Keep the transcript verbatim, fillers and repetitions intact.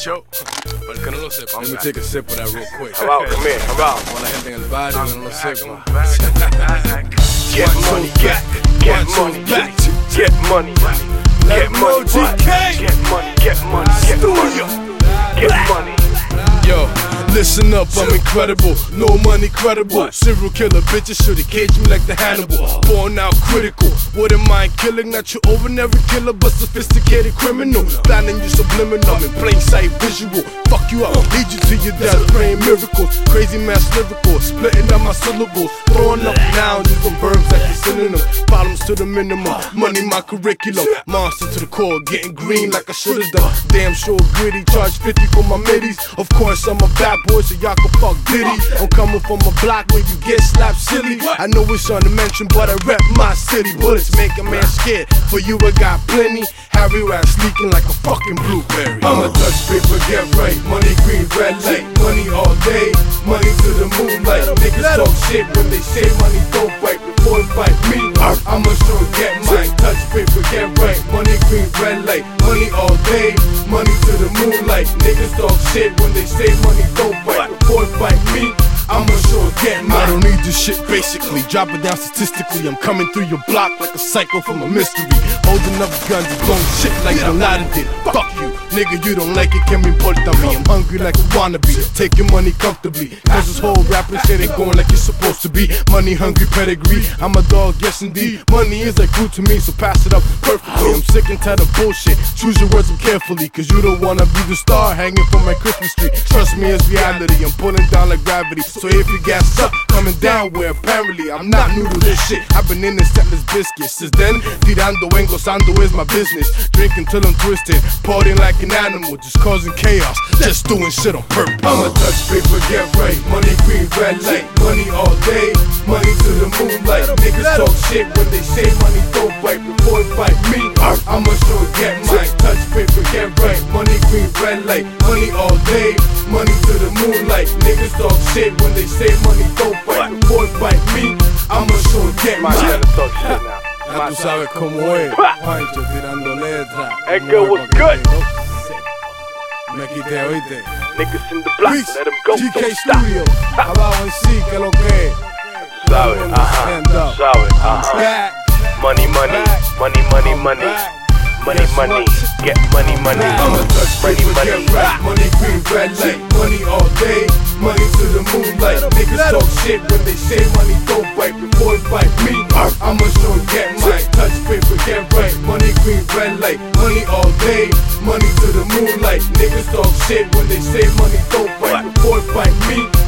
Cho. Para el que no lo sepa, let me take a sip of that real quick. Abajo, come here, abajo. Con la gente en el barrio que no lo sepa. Get money, get, get money, get, get money, get money, get money, get money, get money, get money. Yo, listen up, I'm incredible, no money credible. Serial killer bitches should've caged me like the Hannibal. Born out critical, wouldn't mind killing. Not your ordinary killer, but sophisticated criminal. Planning you subliminal, in plain sight visual. Fuck you up, lead you to your death, praying miracles. Crazy mass lyrical, splitting out my syllables. Throwing up nouns, using verbs like a synonym. Problems to the minimum, money my curriculum. Monster to the core, getting green like I should've done. Damn sure gritty, charge fifty for my middies. Of course I'm a bad boy, so y'all can fuck Diddy. I'm coming from a block where you get slapped silly. I know it's on the mention, but I rep my city. Bullets make a man scared, for you I got plenty. Harry Rats leaking like a fucking blueberry. I'ma touch paper, get right. Money green, red light. Money all day, money to the moonlight. Niggas talk shit when they say money don't fight. Before it fight me, I'ma sure get mine. Touch paper, get right. Money green, red light. Money all day, money to the moonlight. Niggas talk shit when they say money don't fight. Before it fight me, I'ma sure get mine. I don't need this shit basically. Drop it down statistically. I'm coming through your block like a psycho from a mystery. Holding up guns and blowing shit like Bin Laden did. Fuck you, nigga, you don't like it, que me importa me. I'm hungry like a wannabe, taking money comfortably. Cause this whole rapping shit ain't going like it's supposed to be. Money hungry pedigree, I'm a dog, yes indeed. Money is like food to me, so pass it up perfectly. I'm sick and tired of bullshit, choose your words carefully. Cause you don't wanna be the star hanging from my Christmas tree. Trust me, it's reality, I'm pulling down like gravity. So if you gas up, coming down where apparently I'm not new to this shit. I've been in this setless biscuit. Since then, tirando en gozando is my business. Drinking till I'm twisted, partying like an animal, just causing chaos, just doing shit on purpose. I'ma touch paper, get right. Money green, red light. Money all day, money to the moonlight. Niggas talk shit when they say money don't fight. Before it fight me, I'ma sure get mine. Touch paper, get right. Money green, red light. Money all day, money to the moonlight. Niggas talk shit when they say money don't fight. Before it fight me, I'ma sure get mine. Ya tú sabes cómo es, Pancho tirando letra. That girl was good. Me quité, oíste. Niggas in the block, let them go, G K don't stop. Studio, abajo en sí, que lo que es. Sabe, ajá, sabe, ajá. Money, money, money, money, money. Money, money, get money, money. I'ma touch money, money, get right. Money green, red light. Money all day, money to the moonlight. Niggas talk shit when they say money don't fight. Before it fight me, I'ma sure get mine. Touch paper, get right. Money green, red light. Money all day, money to the moonlight. Niggas talk shit when they say money don't fight. Before it fight me,